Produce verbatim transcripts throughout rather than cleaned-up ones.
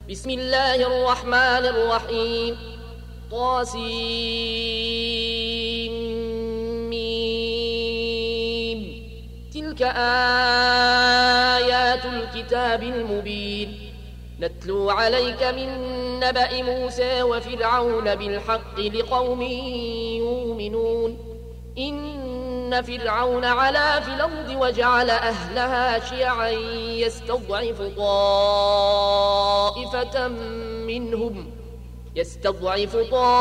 بسم الله الرحمن الرحيم. طاسيم. تلك آيات الكتاب المبين نتلو عليك من نبأ موسى وفرعون بالحق لقوم يؤمنون. إن فرعون علا في الأرض وجعل أهلها شيعا يستضعف طائفة منهم يستضعف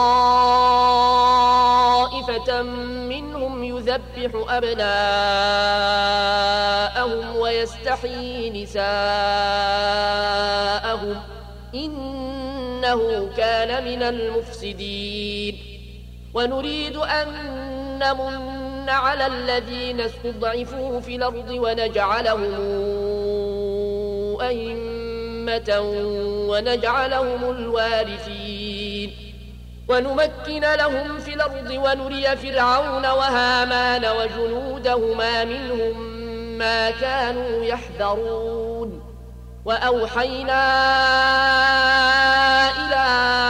طائفة منهم يذبح أبناءهم ويستحيي نساءهم إنه كان من المفسدين. ونريد أن نمن على الذين استضعفوا في الأرض ونجعلهم أئمة ونجعلهم الوارثين ونمكن لهم في الأرض ونري فرعون وهامان وجنودهما منهم ما كانوا يحذرون. وأوحينا إلى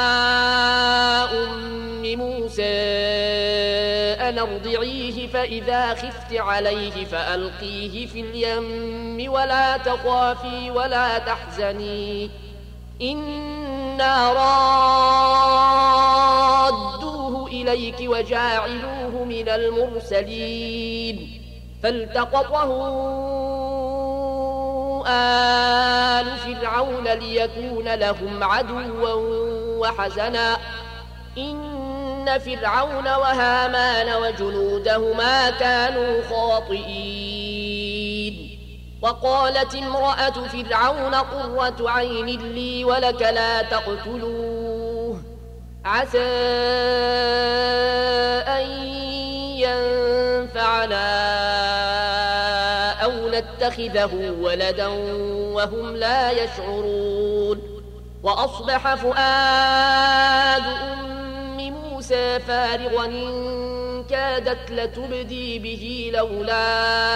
أم موسى أن ارضعيه فإذا خفت عليه فألقيه في اليم ولا تخافي ولا تحزني إنا رادوه إليك وجاعلوه من المرسلين. فالتقطه آل فرعون ليكون لهم عدوا وحزنا إن فرعون وهامان وجنودهما كانوا خاطئين. وقالت امرأة فرعون قرة عين لي ولك لا تقتلوه عسى أن ينفعنا أو نتخذه ولدا وهم لا يشعرون. وأصبح فؤاد أم موسى فارغا إن كادت لتبدي به لولا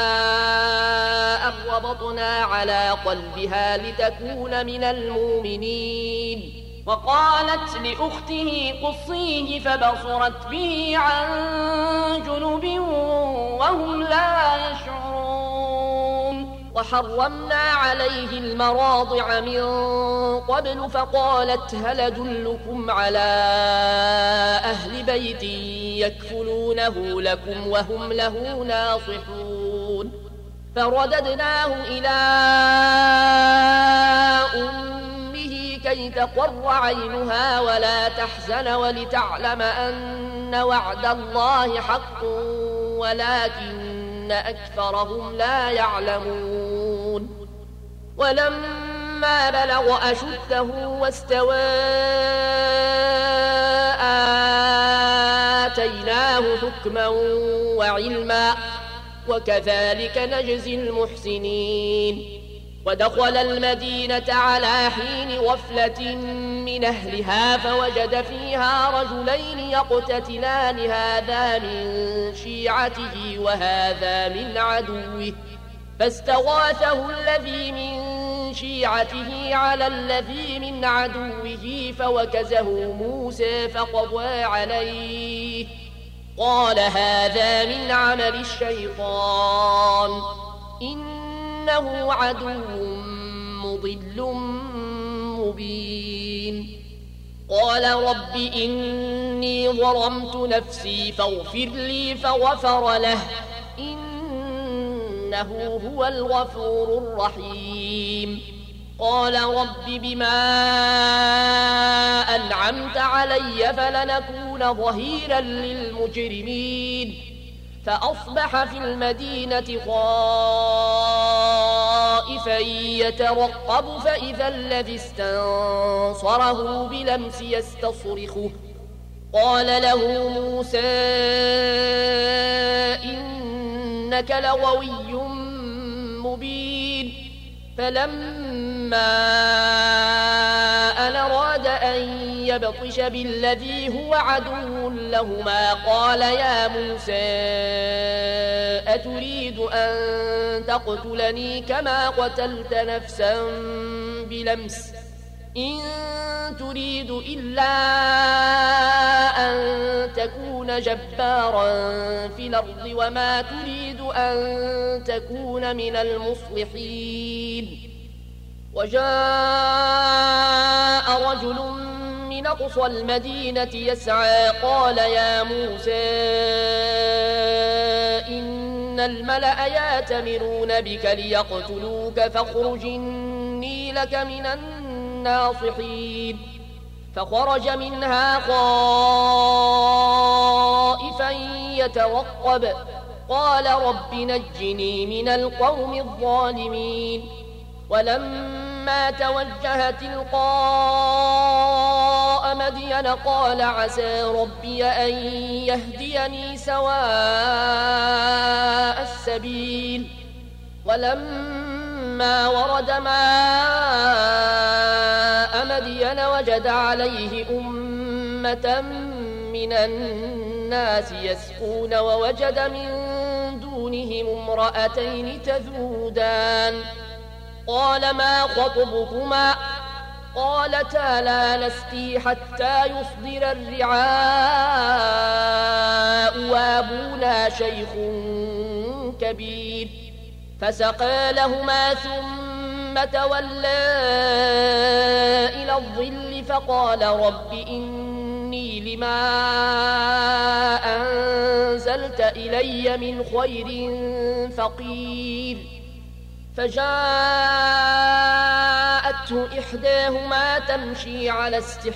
أن ربطنا على قلبها لتكون من المؤمنين. وقالت لأخته قصيه فبصرت به عن جنب وهم لا يشعرون. وحرمنا عليه المراضع من قبل فقالت هل أدلكم على أهل بيت يكفلونه لكم وهم له ناصحون. فرددناه إلى أمه كي تقر عينها ولا تحزن ولتعلم أن وعد الله حق ولكن أكثرهم لا يعلمون. ولما بلغ أشده واستوى آتيناه حكما وعلما وكذلك نجزي المحسنين. ودخل المدينة على حين غفلة من أهلها فوجد فيها رجلين يقتتلان هذا من شيعته وهذا من عدوه فاستغاثه الذي من شيعته على الذي من عدوه فوكزه موسى فقضى عليه قال هذا من عمل الشيطان إنه عدو مضل مبين. قال رب إني ظلمت نفسي فاغفر لي فغفر له إنه هو الغفور الرحيم. قال رب بما أنعمت علي فلنكون ظهيرا للمجرمين. فأصبح في المدينة خائفا يترقب فإذا الذي استنصره بلمس يستصرخه. قال له موسى إنك لغوي مبين. فلما أن أراد أن يبطش بالذي هو عدو لهما قال يا موسى أتريد أن تقتلني كما قتلت نفسا بلمس إن تريد إلا أن تكون جبارا في الأرض وما تريد أن تكون من المصلحين. وجاء رجل من أقصى المدينة يسعى قال يا موسى إن الملأ يأتمرون بك ليقتلوك فاخرج إني لك من الناصحين. فخرج منها خائفا يترقب قال رب نجني من القوم الظالمين. ولما توجه تلقاء مدين قال عسى ربي أن يهديني سواء السبيل. ولما ورد ماء مدين وجد عليه أمة من الناس يسقون ووجد من دونهم امرأتين تذودان قال ما خطبكما قالتا لا نسقي حتى يصدر الرعاء وابونا شيخ كبير. فسقى لهما ثم تولى إلى الظل فقال رب إني لما أنزلت إلي من خير فقير. فجاءته إحداهما تمشي على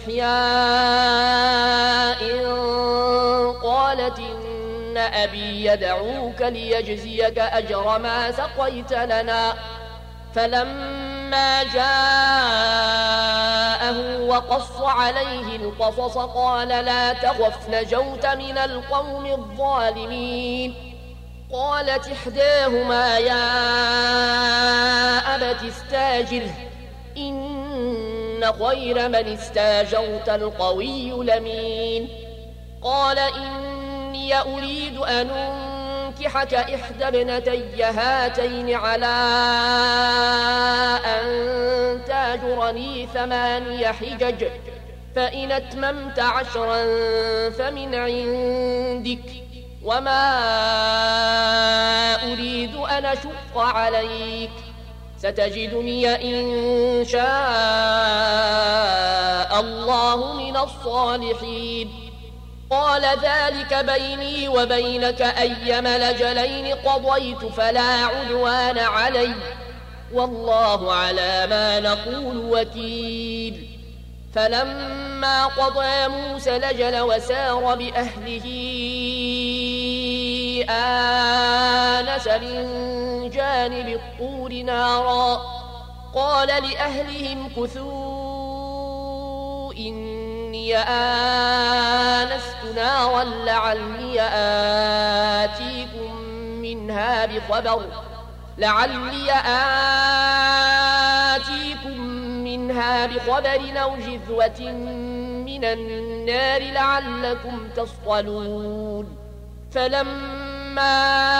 استحياء قالت إن أبي يدعوك ليجزيك أجر ما سقيت لنا. فلما جاءه وقص عليه القصص قال لا تخف نجوت من القوم الظالمين. قالت إحداهما يا أبت استاجره إن خير من استاجرت القوي الأمين. قال إني أريد أن أنكحك إحدى ابنتي هاتين على أن تاجرني ثماني حجج فإن أتممت عشرا فمن عندك وما أريد أن أشق عليك ستجدني إن شاء الله من الصالحين. قال ذلك بيني وبينك أيما الأجلين قضيت فلا عدوان علي والله على ما نقول وكيل. فلما قضى موسى الأجل وسار بأهله آنس من جانب الطور نارا قال لأهلهم كثوا إني آنست نارا لعلي آتيكم منها بخبر لعلي آتيكم منها بخبر أو جذوة من النار لعلكم تصطلون. فلما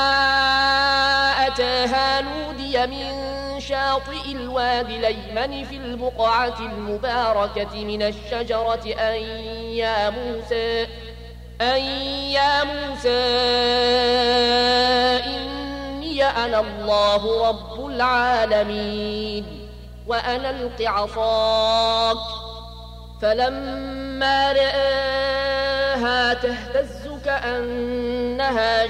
أتاها نودي من شاطئ الوادي الأيمن في البقعة المباركة من الشجرة أن يا موسى أن يا موسى إني أنا الله رب العالمين وأن ألق عصاك. فلما رآها تهتز كأنها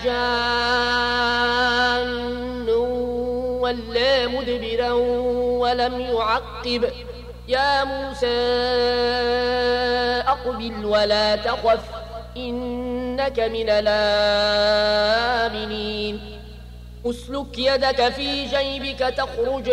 جان ولا مدبرا ولم يعقب يا موسى أقبل ولا تخف إنك من الآمنين. أسلك يدك في جيبك تخرج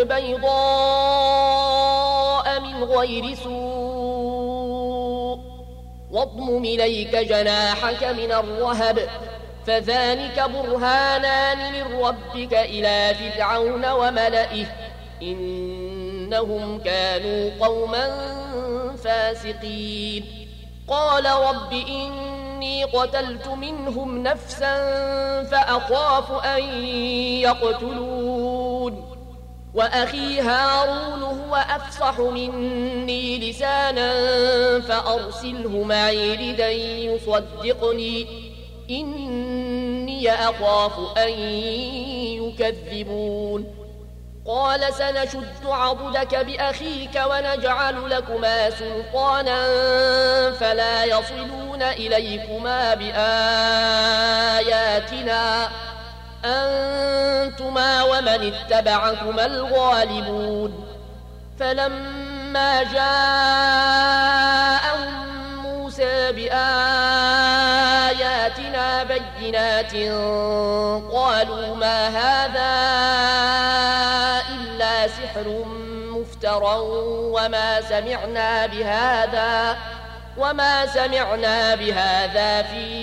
بيضاء من غير سوء واضمم إليك جناحك من الرهب فذلك برهانان من ربك إلى فرعون وملئه إنهم كانوا قوما فاسقين. قال رب إني قتلت منهم نفسا فأخاف أن يقتلون وأخي هارون هو أفصح مني لسانا فأرسله معي ردا يصدقني إني أخاف أن يكذبون قال سنشد عضدك بأخيك ونجعل لكما سلطانا فلا يصلون إليكما بآياتنا أنتما ومن اتبعكما الغالبون فلما جاءهم موسى بآياتنا بينات قالوا ما هذا إلا سحر مفترى وما سمعنا بهذا وما سمعنا بهذا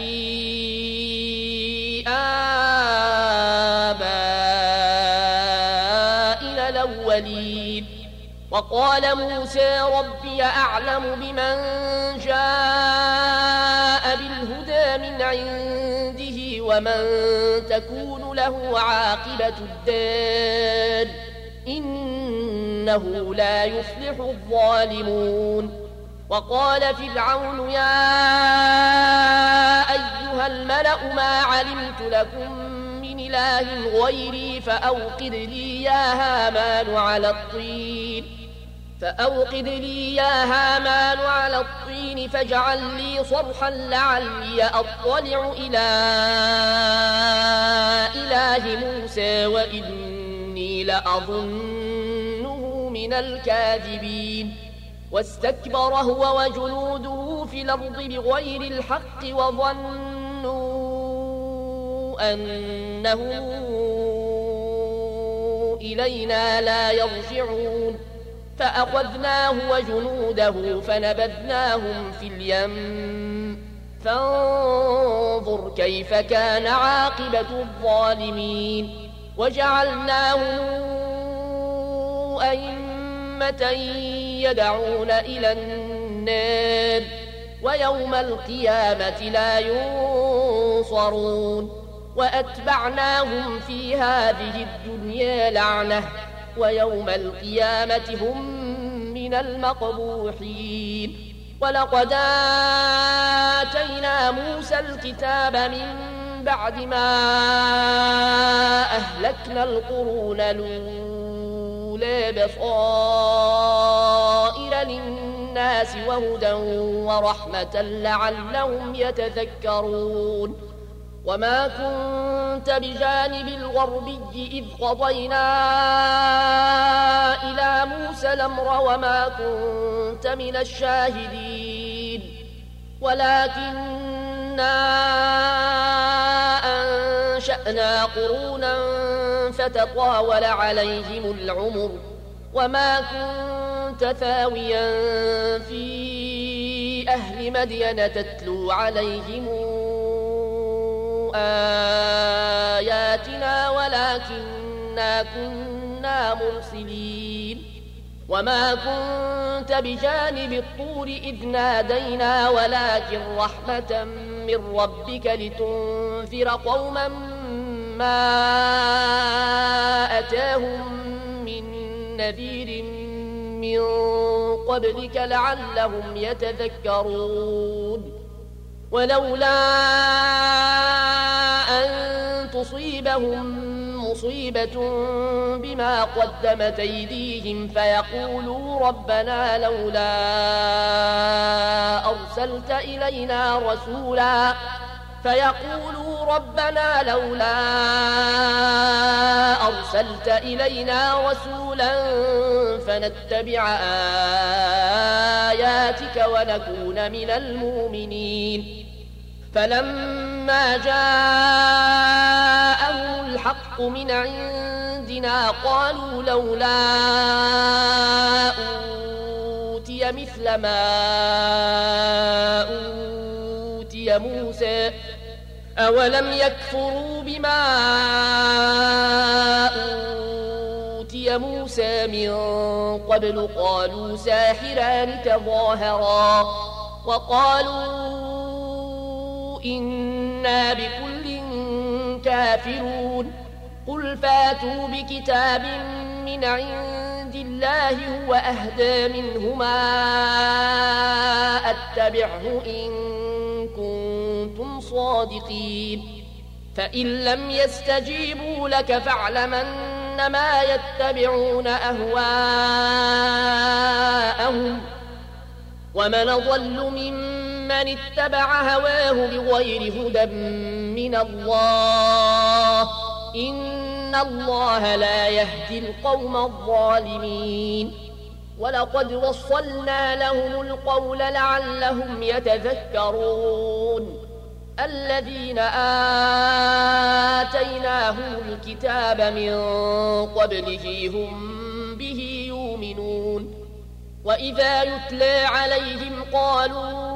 في آبائنا الأولين وقال موسى ربي أعلم بمن جاء بالهدى من عنده ومن تكون له عاقبة الدار إنه لا يفلح الظالمون وقال فرعون يا أيها الملأ ما علمت لكم من إله غيري فأوقد لي يا هامان على الطين فأوقد لي يا هامان على الطين فاجعل لي صرحا لعلي أطلع إلى إله موسى وإني لأظنه من الكاذبين واستكبر هو وجنوده في الأرض بغير الحق وظنوا أنهم إلينا لا يرجعون فأخذناه وجنوده فنبذناهم في اليم فانظر كيف كان عاقبة الظالمين وجعلناهم أئمة يدعون إلى النار ويوم القيامة لا ينصرون وأتبعناهم في هذه الدنيا لعنة ويوم القيامة هم من المقبوحين ولقد آتينا موسى الكتاب من بعد ما أهلكنا القرون الأولى بصائر للناس وهدى ورحمة لعلهم يتذكرون وما كنت بجانب الغربي إذ قضينا إلى موسى الأمر وما كنت من الشاهدين ولكننا أنشأنا قرونا فتطاول عليهم العمر وما كنت ثاويا في أهل مدين تتلو عليهم آياتنا ولكننا كنا مرسلين وما كنت بجانب الطور إذ نادينا ولكن رحمة من ربك لتنذر قوما ما أتاهم من نذير من قبلك لعلهم يتذكرون ولولا أن تصيبهم مصيبة بما قدمت أيديهم فيقولوا ربنا لولا أرسلت إلينا رسولا فيقولوا ربنا لولا أرسلت إلينا رسولا فنتبع آياتك ونكون من المؤمنين فلما جاءهم الحق من عندنا قالوا لولا أوتي مثل ما أوتي موسى أولم يكفروا بما أوتي موسى من قبل قالوا ساحران تظاهرا وقالوا إنا بكل كافرون قل فاتوا بكتاب من من عند الله هو أهدى منهما أتبعه إن كنتم صادقين فإن لم يستجيبوا لك فاعلم أنما يتبعون أهواءهم ومن أضل ممن اتبع هواه بغير هدى من الله إن الله لا يهدي القوم الظالمين ولقد وصلنا لهم القول لعلهم يتذكرون الذين آتيناهم الكتاب من قبله هم به يؤمنون وإذا يتلى عليهم قالوا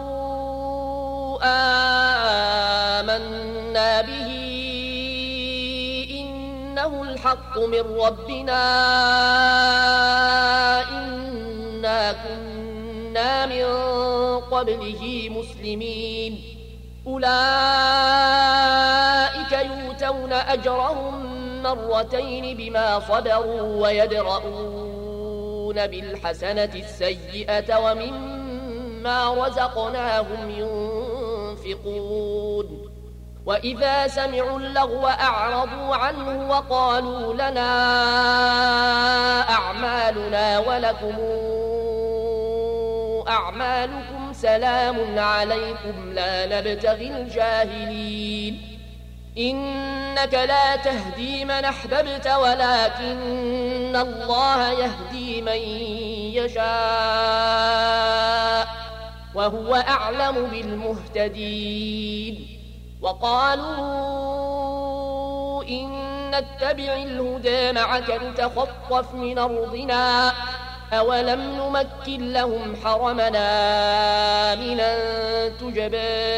آمنا به إنه الحق من ربنا إنا كنا من قبله مسلمين أولئك يؤتون أجرهم مرتين بما صبروا ويدرؤون بالحسنة السيئة ومما رزقناهم ينفقون وإذا سمعوا اللغو أعرضوا عنه وقالوا لنا أعمالنا ولكم أعمالكم سلام عليكم لا نبتغي الجاهلين إنك لا تهدي من أحببت ولكن الله يهدي من يشاء وهو أعلم بالمهتدين وقالوا إن نتبع الهدى معك نتخطف من أرضنا أولم نمكن لهم حرمنا آمنا تجبى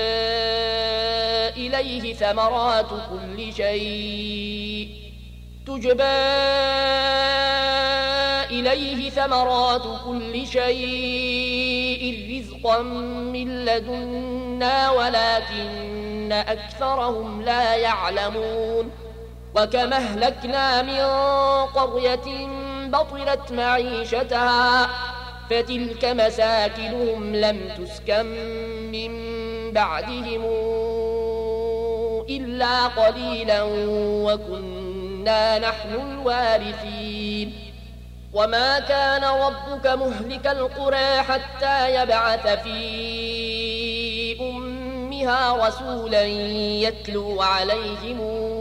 إليه ثمرات كل شيء تجبى إليه ثمرات كل شيء رزقا من لدنا ولكن أكثرهم لا يعلمون وكم أهلكنا من قرية بطرت معيشتها فتلك مساكنهم لم تسكن من بعدهم إلا قليلا وكنا نحن الوارثين وما كان ربك مهلك القرى حتى يبعث في أمها رسولا يتلو عليهم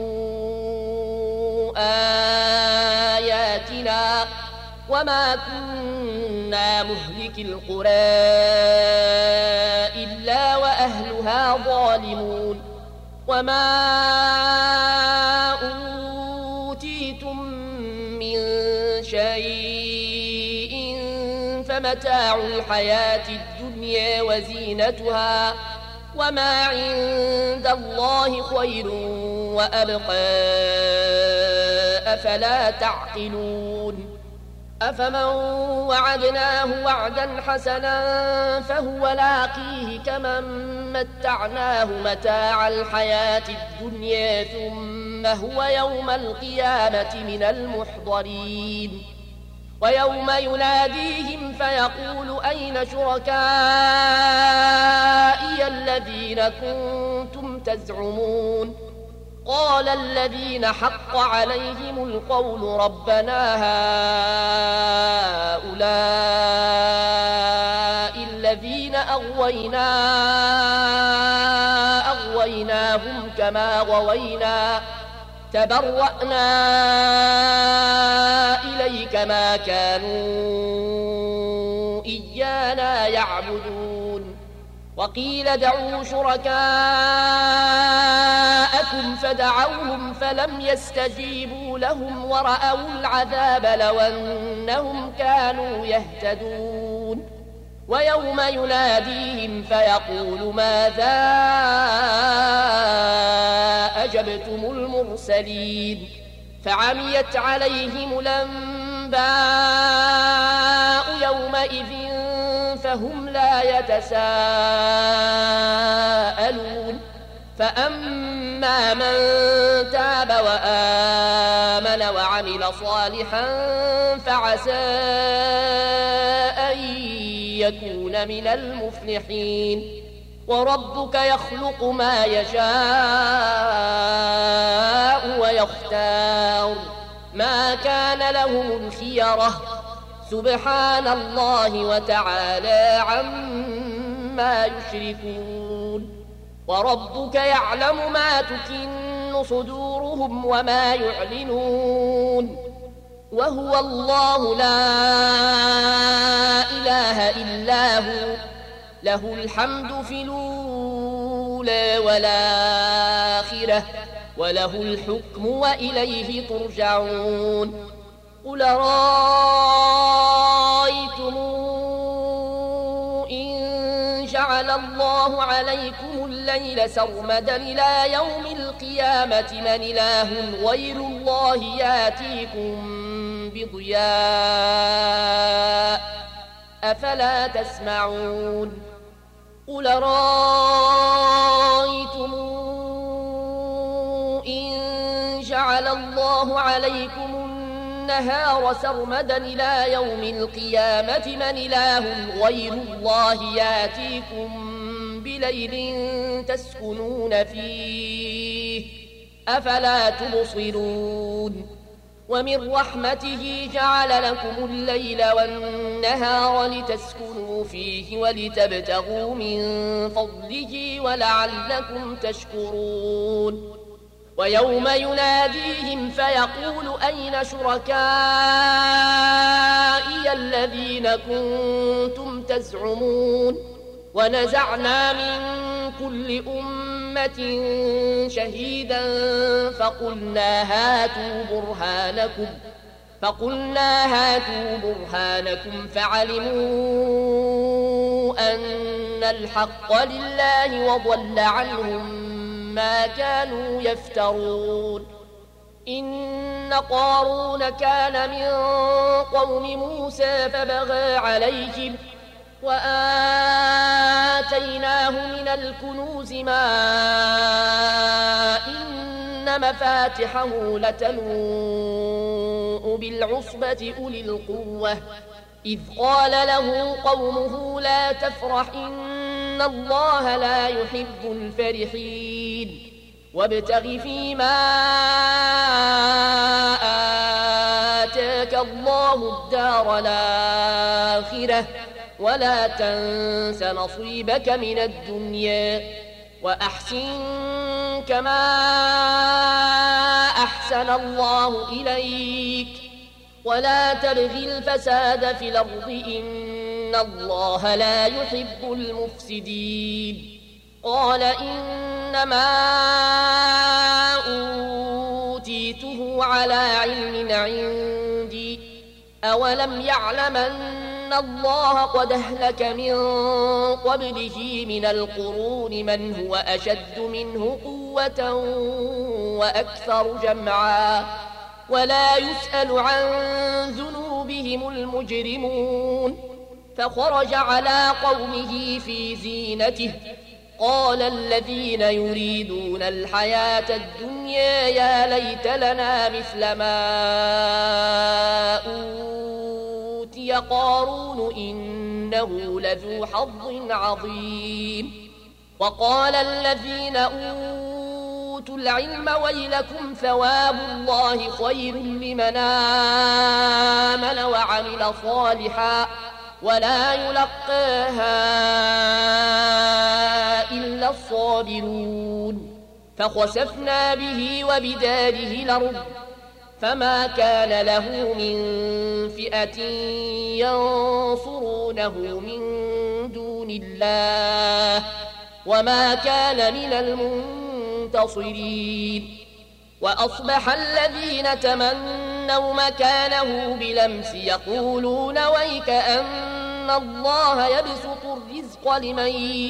آياتنا وما كنا مهلك القرى إلا وأهلها ظالمون وما أوتيتم من شيء فمتاع الحياة الدنيا وزينتها وما عند الله خير وأبقى أفلا تعقلون أفمن وعدناه وعدا حسنا فهو لاقيه كمن متعناه متاع الحياة الدنيا ثم هو يوم القيامة من المحضرين ويوم يناديهم فيقول أين شركائي الذين كنتم تزعمون قال الذين حق عليهم القول ربنا هؤلاء الذين أغوينا أغويناهم كما غوينا تبرأنا إليك ما كانوا إيانا يعبدون وقيل ادعوا شركاءكم فدعوهم فلم يستجيبوا لهم ورأوا العذاب لو أنهم كانوا يهتدون ويوم يناديهم فيقول ماذا أجبتم المرسلين فعميت عليهم الأنباء يومئذ فهم لا يتساءلون فأما من تاب وآمن وعمل صالحا فعسى أن يكون من المفلحين وربك يخلق ما يشاء ويختار ما كان لهم الخيرة سبحان الله وتعالى عما يشركون وربك يعلم ما تكن صدورهم وما يعلنون وهو الله لا إله إلا هو له الحمد في الأولى والآخرة وله الحكم وإليه ترجعون قل رأيتم إن جعل الله عليكم الليل سرمدا إلى يوم القيامة من إله غير الله ياتيكم بضياء أفلا تسمعون قل رأيتم إن جعل الله عليكم النهار سرمدا إلى يوم القيامة من إله غير الله ياتيكم بليل تسكنون فيه أفلا تبصرون ومن رحمته جعل لكم الليل والنهار لتسكنوا فيه ولتبتغوا من فضله ولعلكم تشكرون ويوم يناديهم فيقول أين شركائي الذين كنتم تزعمون ونزعنا من كل أمة شهيدا فقلنا هاتوا برهانكم فقلنا هاتوا برهانكم فعلموا أن الحق لله وضل عنهم ما كانوا يفترون إن قارون كان من قوم موسى فبغى عليهم وآتيناه من الكنوز ما إن مفاتحه لتنوء بالعصبة أولي القوة إذ قال له قومه لا تفرح إن الله لا يحب الفرحين وابتغ فيما آتاك الله الدار الآخرة ولا تنس نصيبك من الدنيا وأحسن كما أحسن الله إليك ولا تبغ الفساد في الأرض إن الله لا يحب المفسدين قال إنما أوتيته على علم عندي أولم يعلم أن الله قد أهلك من قبله من القرون من هو أشد منه قوة وأكثر جمعا ولا يسأل عن ذنوبهم المجرمون فخرج على قومه في زينته قال الذين يريدون الحياة الدنيا يا ليت لنا مثل ما أوتي قارون إنه لذو حظ عظيم وقال الذين أوتوا العلم ويلكم ثواب الله خير لمن آمن وعمل صالحا ولا يلقاها إلا الصابرون فخسفنا به وبداره الأرض فما كان له من فئة ينصرونه من دون الله وما كان من المنتصرين وأصبح الذين تمنوا مكانه بلمس يقولون ويك أن الله يبسط الرزق لمن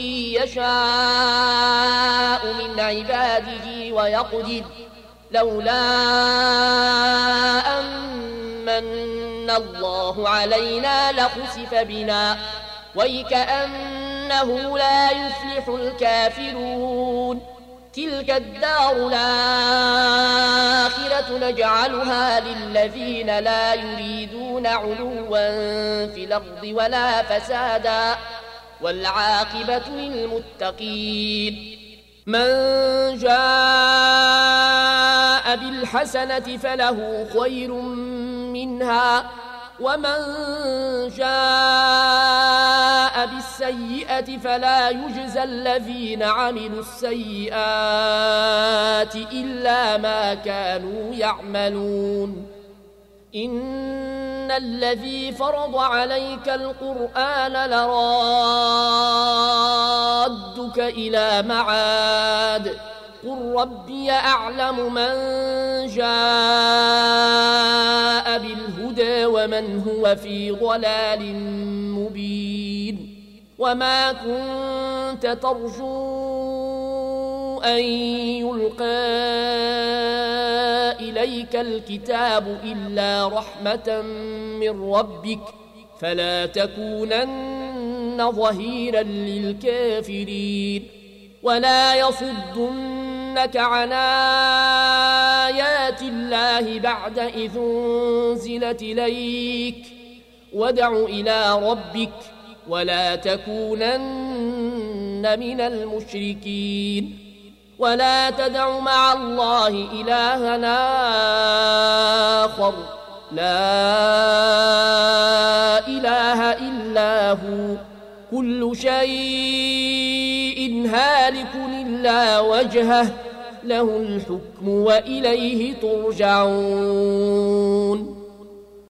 يشاء من عباده ويقدر لولا أمن الله علينا لخسف بنا ويك أنه لا يفلح الكافرون تلك الدار الآخرة نجعلها للذين لا يريدون علوا في الأرض ولا فسادا والعاقبة للمتقين من جاء بالحسنة فله خير منها ومن جاء بالسيئة فلا يجزى الذين عملوا السيئات إلا ما كانوا يعملون إن الذي فرض عليك القرآن لرادك إلى معاد قل ربي أعلم من جاء بالهدى ومن هو في ضلال مبين وما كنت ترجو أن يلقى إليك الكتاب إلا رحمة من ربك فلا تكونن ظهيرا للكافرين ولا يصدنك عن آيات الله بعد إذ أنزلت إليك وادع إلى ربك ولا تكونن من المشركين ولا تدع مع الله إلهنا آخر لا إله إلا هو كل شيء هالك إلا وجهه له الحكم وإليه ترجعون